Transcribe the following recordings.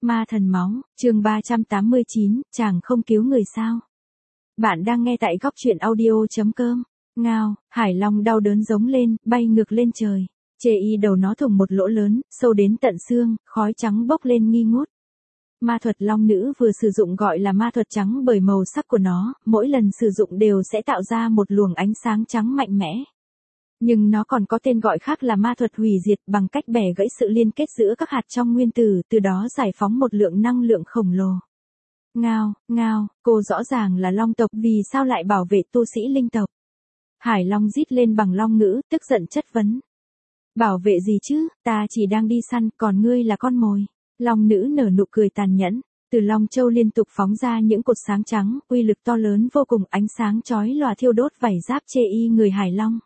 Ma thần máu, chương 389, chàng không cứu người sao? Bạn đang nghe tại góc truyện audio.com. Ngao, Hải Long đau đớn giống lên, bay ngược lên trời. Chê y đầu nó thủng một lỗ lớn, sâu đến tận xương, khói trắng bốc lên nghi ngút. Ma thuật long nữ vừa sử dụng gọi là ma thuật trắng bởi màu sắc của nó, mỗi lần sử dụng đều sẽ tạo ra một luồng ánh sáng trắng mạnh mẽ. Nhưng nó còn có tên gọi khác là ma thuật hủy diệt bằng cách bẻ gãy sự liên kết giữa các hạt trong nguyên tử, từ đó giải phóng một lượng năng lượng khổng lồ. Ngao, ngao, cô rõ ràng là long tộc, vì sao lại bảo vệ tu sĩ linh tộc? Hải Long rít lên bằng long ngữ, tức giận chất vấn. Bảo vệ gì chứ, ta chỉ đang đi săn, còn ngươi là con mồi. Long nữ nở nụ cười tàn nhẫn, từ Long Châu liên tục phóng ra những cột sáng trắng, uy lực to lớn vô cùng, ánh sáng chói lòa thiêu đốt vảy giáp chê y người Hải Long.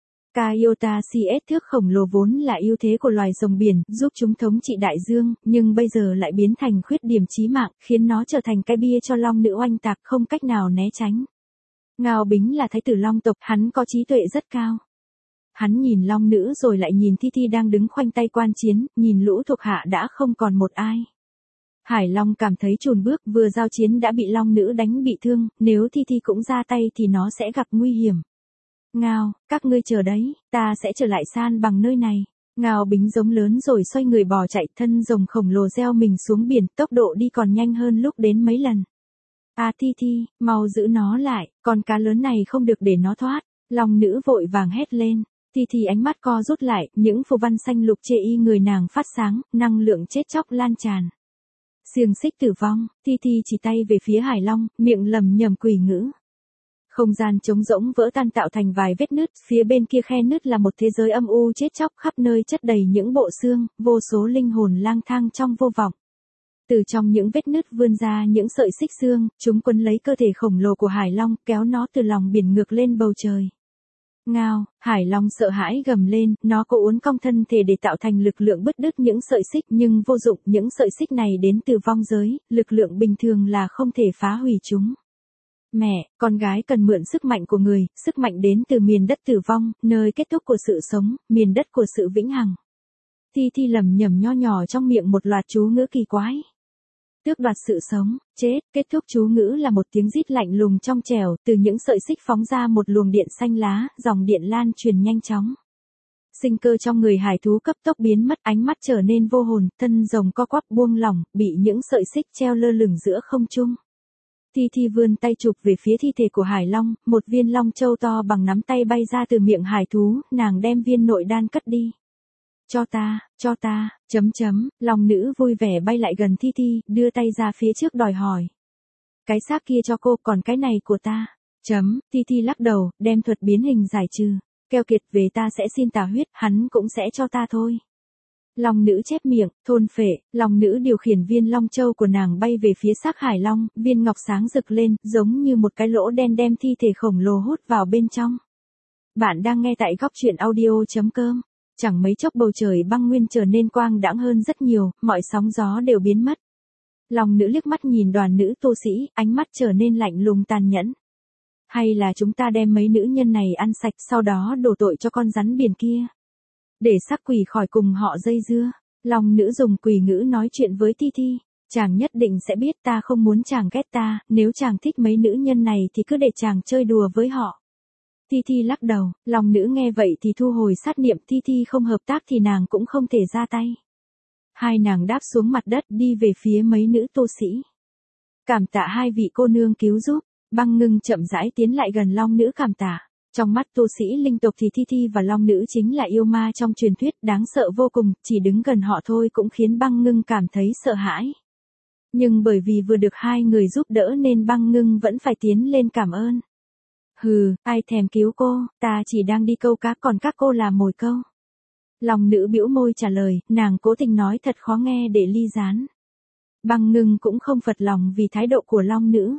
Kaiota CS thước khổng lồ vốn là ưu thế của loài rồng biển, giúp chúng thống trị đại dương, nhưng bây giờ lại biến thành khuyết điểm chí mạng, khiến nó trở thành cái bia cho long nữ oanh tạc, không cách nào né tránh. Ngao Bính là thái tử long tộc, hắn có trí tuệ rất cao. Hắn nhìn long nữ rồi lại nhìn Thi Thi đang đứng khoanh tay quan chiến, nhìn lũ thuộc hạ đã không còn một ai. Hải Long cảm thấy chùn bước, vừa giao chiến đã bị long nữ đánh bị thương, nếu Thi Thi cũng ra tay thì nó sẽ gặp nguy hiểm. Ngao, các ngươi chờ đấy, ta sẽ trở lại san bằng nơi này. Ngao Bính giống lớn rồi xoay người bò chạy, thân rồng khổng lồ gieo mình xuống biển, tốc độ đi còn nhanh hơn lúc đến mấy lần. À Thi Thi, mau giữ nó lại, con cá lớn này không được để nó thoát. Long nữ vội vàng hét lên. Thi Thi ánh mắt co rút lại, những phù văn xanh lục chê y người nàng phát sáng, năng lượng chết chóc lan tràn. Xiềng xích tử vong, Thi Thi chỉ tay về phía Hải Long, miệng lẩm nhẩm quỷ ngữ. Không gian trống rỗng vỡ tan tạo thành vài vết nứt, phía bên kia khe nứt là một thế giới âm u chết chóc, khắp nơi chất đầy những bộ xương, vô số linh hồn lang thang trong vô vọng. Từ trong những vết nứt vươn ra những sợi xích xương, chúng quấn lấy cơ thể khổng lồ của Hải Long, kéo nó từ lòng biển ngược lên bầu trời. Ngao, Hải Long sợ hãi gầm lên, nó cố uốn cong thân thể để tạo thành lực lượng bứt đứt những sợi xích, nhưng vô dụng, những sợi xích này đến từ vong giới, lực lượng bình thường là không thể phá hủy chúng. Mẹ, con gái cần mượn sức mạnh của người, sức mạnh đến từ miền đất tử vong, nơi kết thúc của sự sống, miền đất của sự vĩnh hằng. Thi Thi lẩm nhẩm nho nhỏ trong miệng một loạt chú ngữ kỳ quái. Tước đoạt sự sống, chết, kết thúc chú ngữ là một tiếng rít lạnh lùng trong trẻo, từ những sợi xích phóng ra một luồng điện xanh lá, dòng điện lan truyền nhanh chóng. Sinh cơ trong người hải thú cấp tốc biến mất, ánh mắt trở nên vô hồn, thân rồng co quắp buông lỏng, bị những sợi xích treo lơ lửng giữa không trung. Thi Thi vươn tay chụp về phía thi thể của Hải Long, một viên long châu to bằng nắm tay bay ra từ miệng hải thú, nàng đem viên nội đan cất đi. Cho ta, long nữ vui vẻ bay lại gần Thi Thi, đưa tay ra phía trước đòi hỏi. Cái xác kia cho cô, còn cái này của ta. Thi Thi lắc đầu, đem thuật biến hình giải trừ. Keo kiệt, về ta sẽ xin tà huyết, hắn cũng sẽ cho ta thôi. Long nữ chép miệng, thôn phệ, long nữ điều khiển viên long châu của nàng bay về phía xác Hải Long, viên ngọc sáng rực lên, giống như một cái lỗ đen đem thi thể khổng lồ hút vào bên trong. Bạn đang nghe tại góc truyện audio.com. Chẳng mấy chốc bầu trời băng nguyên trở nên quang đãng hơn rất nhiều, mọi sóng gió đều biến mất. Long nữ liếc mắt nhìn đoàn nữ tu sĩ, ánh mắt trở nên lạnh lùng tàn nhẫn. Hay là chúng ta đem mấy nữ nhân này ăn sạch, sau đó đổ tội cho con rắn biển kia. Để xác quỷ khỏi cùng họ dây dưa. Long nữ dùng quỷ ngữ nói chuyện với Thi Thi. Chàng nhất định sẽ biết ta không muốn chàng ghét ta, nếu chàng thích mấy nữ nhân này thì cứ để chàng chơi đùa với họ. Thi Thi lắc đầu, long nữ nghe vậy thì thu hồi sát niệm, Thi Thi không hợp tác thì nàng cũng không thể ra tay. Hai nàng đáp xuống mặt đất đi về phía mấy nữ tu sĩ. Cảm tạ hai vị cô nương cứu giúp, Băng Ngưng chậm rãi tiến lại gần long nữ cảm tạ. Trong mắt tu sĩ linh tộc thì Thi Thi và long nữ chính là yêu ma trong truyền thuyết, đáng sợ vô cùng, chỉ đứng gần họ thôi cũng khiến Băng Ngưng cảm thấy sợ hãi. Nhưng bởi vì vừa được hai người giúp đỡ nên Băng Ngưng vẫn phải tiến lên cảm ơn. Hừ, ai thèm cứu cô, ta chỉ đang đi câu cá còn các cô là mồi câu. Long nữ bĩu môi trả lời, nàng cố tình nói thật khó nghe để ly gián. Băng Ngưng cũng không phật lòng vì thái độ của long nữ.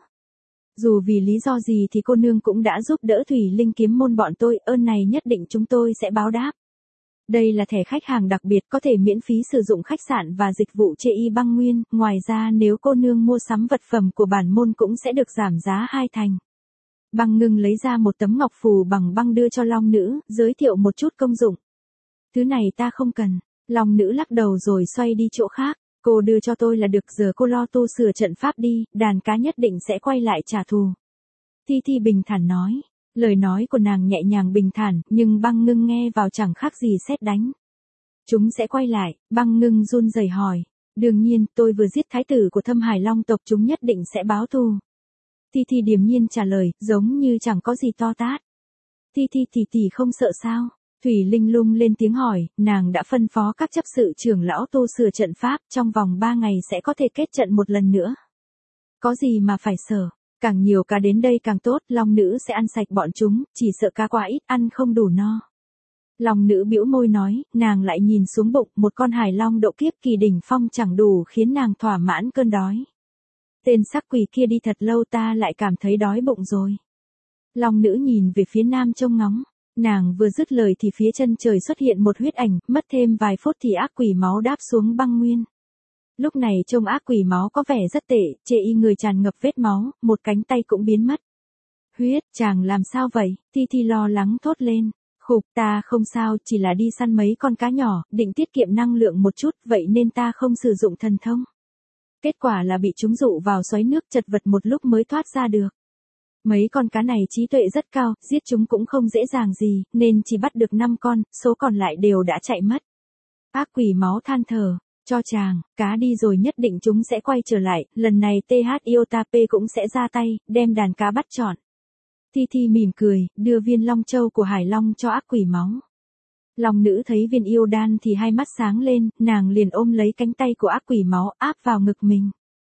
Dù vì lý do gì thì cô nương cũng đã giúp đỡ Thủy Linh kiếm môn bọn tôi, ơn này nhất định chúng tôi sẽ báo đáp. Đây là thẻ khách hàng đặc biệt có thể miễn phí sử dụng khách sạn và dịch vụ chê y băng nguyên, ngoài ra nếu cô nương mua sắm vật phẩm của bản môn cũng sẽ được giảm giá 2 thành. Băng Ngưng lấy ra một tấm ngọc phù bằng băng đưa cho long nữ, giới thiệu một chút công dụng. Thứ này ta không cần, long nữ lắc đầu rồi xoay đi chỗ khác. Cô đưa cho tôi là được, giờ cô lo tu sửa trận pháp đi, đàn cá nhất định sẽ quay lại trả thù. Thi Thi bình thản nói. Lời nói của nàng nhẹ nhàng bình thản, nhưng Băng Ngưng nghe vào chẳng khác gì sét đánh. Chúng sẽ quay lại, Băng Ngưng run rẩy hỏi. Đương nhiên, tôi vừa giết thái tử của Thâm Hải Long tộc, chúng nhất định sẽ báo thù. Thi Thi điềm nhiên trả lời, giống như chẳng có gì to tát. Thi Thi tỷ không sợ sao? Thủy Linh Lung lên tiếng hỏi, nàng đã phân phó các chấp sự trưởng lão tu sửa trận pháp, trong vòng 3 ngày sẽ có thể kết trận một lần nữa. Có gì mà phải sợ, càng nhiều cá đến đây càng tốt, Long nữ sẽ ăn sạch bọn chúng, chỉ sợ cá quá ít, ăn không đủ no. Long nữ bĩu môi nói, nàng lại nhìn xuống bụng, một con hải long độ kiếp kỳ đỉnh phong chẳng đủ khiến nàng thỏa mãn cơn đói. Tên sắc quỷ kia đi thật lâu, ta lại cảm thấy đói bụng rồi. Long nữ nhìn về phía nam trông ngóng. Nàng vừa dứt lời thì phía chân trời xuất hiện một huyết ảnh, mất thêm vài phút thì ác quỷ máu đáp xuống băng nguyên. Lúc này trông ác quỷ máu có vẻ rất tệ, chê y người tràn ngập vết máu, một cánh tay cũng biến mất. Huyết, chàng làm sao vậy? Thi Thi lo lắng thốt lên. Khục, ta không sao, chỉ là đi săn mấy con cá nhỏ, định tiết kiệm năng lượng một chút, vậy nên ta không sử dụng thần thông. Kết quả là bị chúng dụ vào xoáy nước, chật vật một lúc mới thoát ra được. Mấy con cá này trí tuệ rất cao, giết chúng cũng không dễ dàng gì, nên chỉ bắt được 5 con, số còn lại đều đã chạy mất. Ác quỷ máu than thở, cho chàng, cá đi rồi nhất định chúng sẽ quay trở lại, lần này TH Iotape cũng sẽ ra tay, đem đàn cá bắt trọn. Thi Thi mỉm cười, đưa viên long châu của Hải Long cho ác quỷ máu. Long nữ thấy viên yêu đan thì hai mắt sáng lên, nàng liền ôm lấy cánh tay của ác quỷ máu áp vào ngực mình.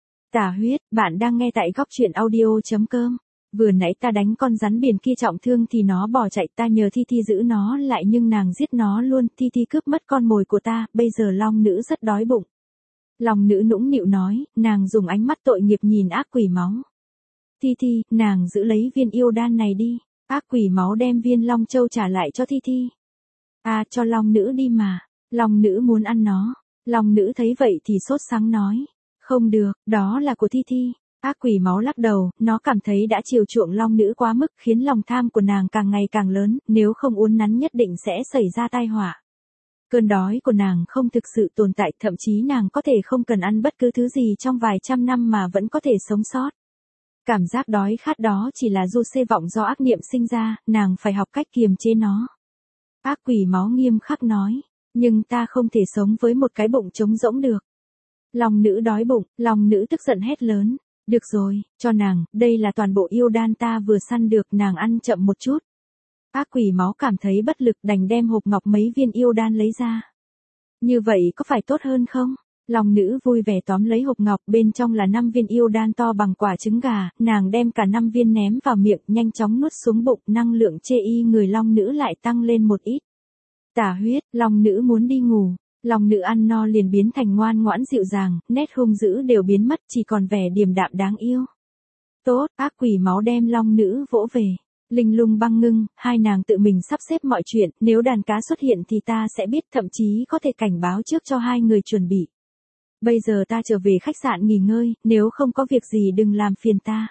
Tả Huyết, bạn đang nghe tại góc truyện audio.com. Vừa nãy ta đánh con rắn biển kia trọng thương thì nó bỏ chạy, ta nhờ Thi Thi giữ nó lại nhưng nàng giết nó luôn, Thi Thi cướp mất con mồi của ta, bây giờ Long nữ rất đói bụng. Long nữ nũng nịu nói, nàng dùng ánh mắt tội nghiệp nhìn ác quỷ máu. Thi Thi, nàng giữ lấy viên yêu đan này đi. Ác quỷ máu đem viên long châu trả lại cho Thi Thi. À, cho Long nữ đi mà. Long nữ muốn ăn nó. Long nữ thấy vậy thì sốt sắng nói. Không được, đó là của Thi Thi. Ác quỷ máu lắc đầu, nó cảm thấy đã chiều chuộng Long nữ quá mức khiến lòng tham của nàng càng ngày càng lớn, nếu không uốn nắn nhất định sẽ xảy ra tai họa. Cơn đói của nàng không thực sự tồn tại, thậm chí nàng có thể không cần ăn bất cứ thứ gì trong vài trăm năm mà vẫn có thể sống sót. Cảm giác đói khát đó chỉ là du xê vọng do ác niệm sinh ra, nàng phải học cách kiềm chế nó. Ác quỷ máu nghiêm khắc nói, nhưng ta không thể sống với một cái bụng trống rỗng được. Long nữ đói bụng, Long nữ tức giận hét lớn. Được rồi, cho nàng, đây là toàn bộ yêu đan ta vừa săn được, nàng ăn chậm một chút. Ác quỷ máu cảm thấy bất lực đành đem hộp ngọc mấy viên yêu đan lấy ra. Như vậy có phải tốt hơn không? Long nữ vui vẻ tóm lấy hộp ngọc, bên trong là 5 viên yêu đan to bằng quả trứng gà, nàng đem cả 5 viên ném vào miệng, nhanh chóng nuốt xuống bụng, năng lượng chê y người Long nữ lại tăng lên một ít. Tả Huyết, Long nữ muốn đi ngủ. Long nữ ăn no liền biến thành ngoan ngoãn dịu dàng, nét hung dữ đều biến mất, chỉ còn vẻ điềm đạm đáng yêu. Tốt, ác quỷ máu đem Long nữ vỗ về. Linh Lung Băng Ngưng, hai nàng tự mình sắp xếp mọi chuyện, nếu đàn cá xuất hiện thì ta sẽ biết, thậm chí có thể cảnh báo trước cho hai người chuẩn bị. Bây giờ ta trở về khách sạn nghỉ ngơi, nếu không có việc gì đừng làm phiền ta.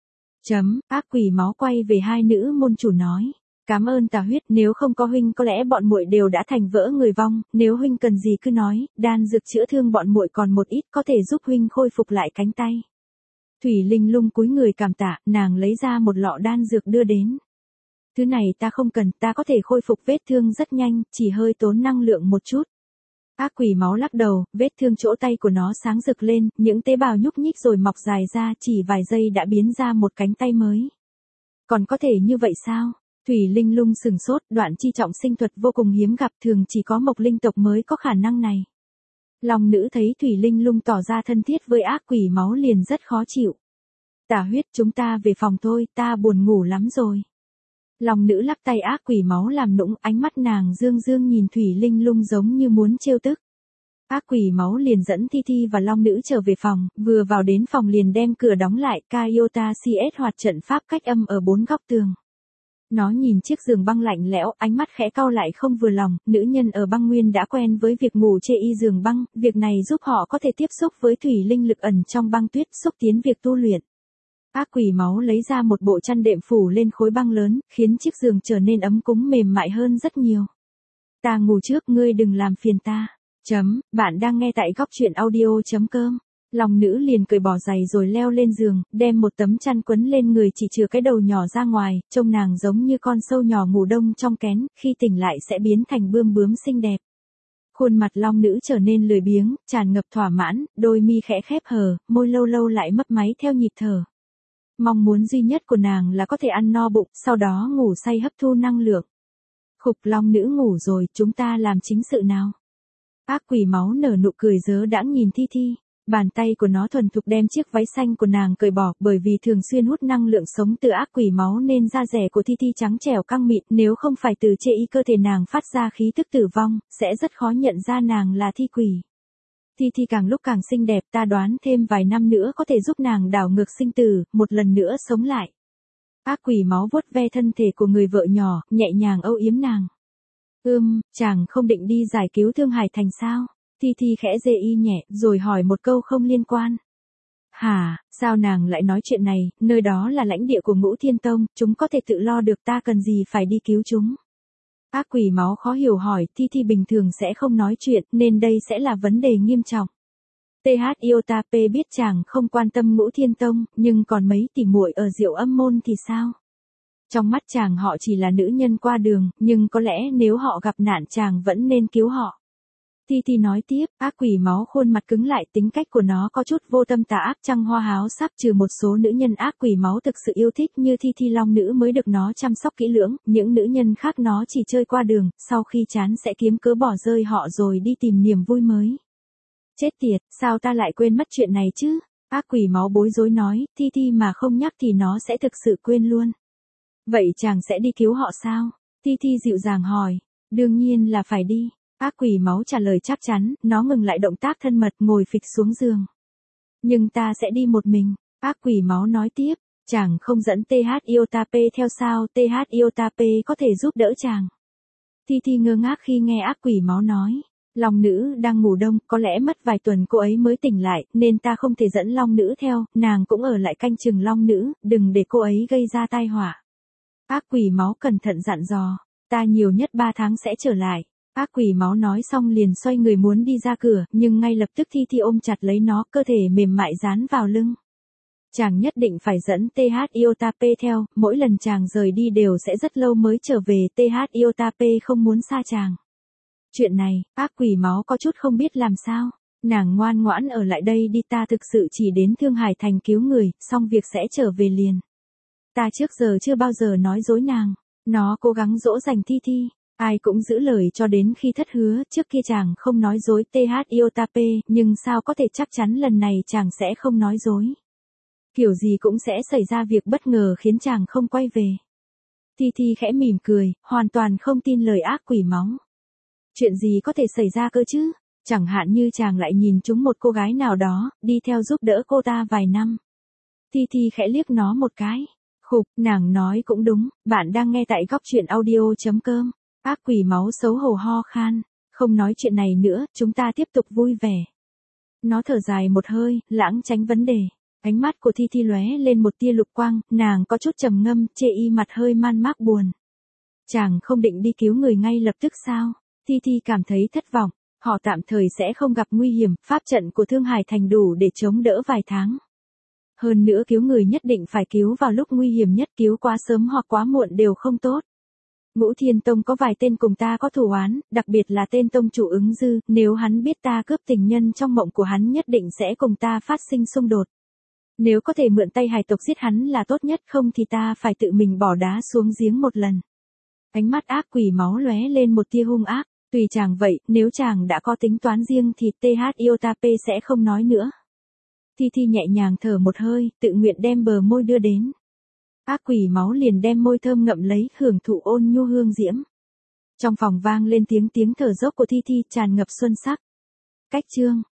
Ác quỷ máu quay về hai nữ môn chủ nói. Cảm ơn Tả Huyết, nếu không có huynh có lẽ bọn muội đều đã thành vỡ người vong, nếu huynh cần gì cứ nói, đan dược chữa thương bọn muội còn một ít có thể giúp huynh khôi phục lại cánh tay. Thủy Linh Lung cúi người cảm tạ, nàng lấy ra một lọ đan dược đưa đến. Thứ này ta không cần, ta có thể khôi phục vết thương rất nhanh, chỉ hơi tốn năng lượng một chút. Ác quỷ máu lắc đầu, vết thương chỗ tay của nó sáng rực lên, những tế bào nhúc nhích rồi mọc dài ra, chỉ vài giây đã biến ra một cánh tay mới. Còn có thể như vậy sao? Thủy Linh Lung sừng sốt, đoạn chi trọng sinh thuật vô cùng hiếm gặp, thường chỉ có mộc linh tộc mới có khả năng này. Long nữ thấy Thủy Linh Lung tỏ ra thân thiết với ác quỷ máu liền rất khó chịu. Tả Huyết, chúng ta về phòng thôi, ta buồn ngủ lắm rồi. Long nữ lắc tay ác quỷ máu làm nũng, ánh mắt nàng dương dương nhìn Thủy Linh Lung giống như muốn trêu tức. Ác quỷ máu liền dẫn Thi Thi và Long nữ trở về phòng, vừa vào đến phòng liền đem cửa đóng lại, Kaiota CS hoạt trận pháp cách âm ở 4 góc tường. Nó nhìn chiếc giường băng lạnh lẽo, ánh mắt khẽ cau lại không vừa lòng, nữ nhân ở băng nguyên đã quen với việc ngủ chê y giường băng, việc này giúp họ có thể tiếp xúc với thủy linh lực ẩn trong băng tuyết, xúc tiến việc tu luyện. Ác quỷ máu lấy ra một bộ chăn đệm phủ lên khối băng lớn, khiến chiếc giường trở nên ấm cúng mềm mại hơn rất nhiều. Ta ngủ trước, ngươi đừng làm phiền ta. Bạn đang nghe tại góc truyện audio.com. Long nữ liền cởi bỏ giày rồi leo lên giường, đem một tấm chăn quấn lên người chỉ trừ cái đầu nhỏ ra ngoài, trông nàng giống như con sâu nhỏ ngủ đông trong kén, khi tỉnh lại sẽ biến thành bươm bướm xinh đẹp. Khuôn mặt long nữ trở nên lười biếng, tràn ngập thỏa mãn, đôi mi khẽ khép hờ, môi lâu lâu lại mấp máy theo nhịp thở. Mong muốn duy nhất của nàng là có thể ăn no bụng, sau đó ngủ say hấp thu năng lượng. Khục, long nữ ngủ rồi, chúng ta làm chính sự nào. Ác quỷ máu nở nụ cười dớ đãng nhìn Thi Thi. Bàn tay của nó thuần thục đem chiếc váy xanh của nàng cởi bỏ, bởi vì thường xuyên hút năng lượng sống từ ác quỷ máu nên da dẻ của Thi Thi trắng trẻo căng mịn, nếu không phải từ chê y cơ thể nàng phát ra khí tức tử vong, sẽ rất khó nhận ra nàng là thi quỷ. Thi Thi càng lúc càng xinh đẹp, ta đoán thêm vài năm nữa có thể giúp nàng đảo ngược sinh tử, một lần nữa sống lại. Ác quỷ máu vuốt ve thân thể của người vợ nhỏ, nhẹ nhàng âu yếm nàng. Chàng không định đi giải cứu Thương Hải Thành sao? Thi Thi khẽ dê y nhẹ, rồi hỏi một câu không liên quan. Hả, sao nàng lại nói chuyện này, nơi đó là lãnh địa của Ngũ Thiên Tông, chúng có thể tự lo được, ta cần gì phải đi cứu chúng? Ác quỷ máu khó hiểu hỏi, Thi Thi bình thường sẽ không nói chuyện, nên đây sẽ là vấn đề nghiêm trọng. TH Iotap biết chàng không quan tâm Ngũ Thiên Tông, nhưng còn mấy tỷ muội ở Diệu Âm môn thì sao? Trong mắt chàng họ chỉ là nữ nhân qua đường, nhưng có lẽ nếu họ gặp nạn chàng vẫn nên cứu họ. Thi Thi nói tiếp, ác quỷ máu khuôn mặt cứng lại, tính cách của nó có chút vô tâm tà ác trăng hoa háo sắc, trừ một số nữ nhân ác quỷ máu thực sự yêu thích như Thi Thi long nữ mới được nó chăm sóc kỹ lưỡng, những nữ nhân khác nó chỉ chơi qua đường, sau khi chán sẽ kiếm cớ bỏ rơi họ rồi đi tìm niềm vui mới. Chết tiệt, sao ta lại quên mất chuyện này chứ? Ác quỷ máu bối rối nói, Thi Thi mà không nhắc thì nó sẽ thực sự quên luôn. Vậy chàng sẽ đi cứu họ sao? Thi Thi dịu dàng hỏi. Đương nhiên là phải đi. Ác quỷ máu trả lời chắc chắn, nó ngừng lại động tác thân mật ngồi phịch xuống giường. Nhưng ta sẽ đi một mình. Ác quỷ máu nói tiếp, chàng không dẫn TH Iotap theo sao, TH Iotap có thể giúp đỡ chàng. Thi Thi ngơ ngác khi nghe ác quỷ máu nói. Long nữ đang ngủ đông, có lẽ mất vài tuần cô ấy mới tỉnh lại, nên ta không thể dẫn long nữ theo, nàng cũng ở lại canh chừng long nữ, đừng để cô ấy gây ra tai họa. Ác quỷ máu cẩn thận dặn dò, ta nhiều nhất 3 tháng sẽ trở lại. Ác quỷ máu nói xong liền xoay người muốn đi ra cửa, nhưng ngay lập tức Thi Thi ôm chặt lấy nó, cơ thể mềm mại dán vào lưng. Chàng nhất định phải dẫn TH Iotap theo, mỗi lần chàng rời đi đều sẽ rất lâu mới trở về, TH Iotap không muốn xa chàng. Chuyện này, ác quỷ máu có chút không biết làm sao. Nàng ngoan ngoãn ở lại đây đi, ta thực sự chỉ đến Thương Hải Thành cứu người, xong việc sẽ trở về liền. Ta trước giờ chưa bao giờ nói dối nàng. Nó cố gắng dỗ dành Thi Thi. Ai cũng giữ lời cho đến khi thất hứa, trước kia chàng không nói dối TH Iotap, nhưng sao có thể chắc chắn lần này chàng sẽ không nói dối. Kiểu gì cũng sẽ xảy ra việc bất ngờ khiến chàng không quay về. Thi Thi khẽ mỉm cười, hoàn toàn không tin lời ác quỷ máu. Chuyện gì có thể xảy ra cơ chứ? Chẳng hạn như chàng lại nhìn trúng một cô gái nào đó, đi theo giúp đỡ cô ta vài năm. Thi Thi khẽ liếc nó một cái. Khục, nàng nói cũng đúng, bạn đang nghe tại góc truyện audio.com. Ác quỷ máu xấu hổ ho khan. Không nói chuyện này nữa, chúng ta tiếp tục vui vẻ. Nó thở dài một hơi, lãng tránh vấn đề. Ánh mắt của Thi Thi lóe lên một tia lục quang, nàng có chút trầm ngâm, chê y mặt hơi man mác buồn. Chàng không định đi cứu người ngay lập tức sao? Thi Thi cảm thấy thất vọng, họ tạm thời sẽ không gặp nguy hiểm, pháp trận của Thương Hải Thành đủ để chống đỡ vài tháng. Hơn nữa cứu người nhất định phải cứu vào lúc nguy hiểm nhất, cứu quá sớm hoặc quá muộn đều không tốt. Ngũ Thiên Tông có vài tên cùng ta có thù oán, đặc biệt là tên tông chủ Ứng Dư, nếu hắn biết ta cướp tình nhân trong mộng của hắn nhất định sẽ cùng ta phát sinh xung đột. Nếu có thể mượn tay hải tộc giết hắn là tốt nhất, không thì ta phải tự mình bỏ đá xuống giếng một lần. Ánh mắt ác quỷ máu lóe lên một tia hung ác, tùy chàng vậy, nếu chàng đã có tính toán riêng thì TH Iotap sẽ không nói nữa. Thi Thi nhẹ nhàng thở một hơi, tự nguyện đem bờ môi đưa đến. Ác quỷ máu liền đem môi thơm ngậm lấy, hưởng thụ ôn nhu hương diễm. Trong phòng vang lên tiếng thở dốc của Thi Thi tràn ngập xuân sắc. Cách chương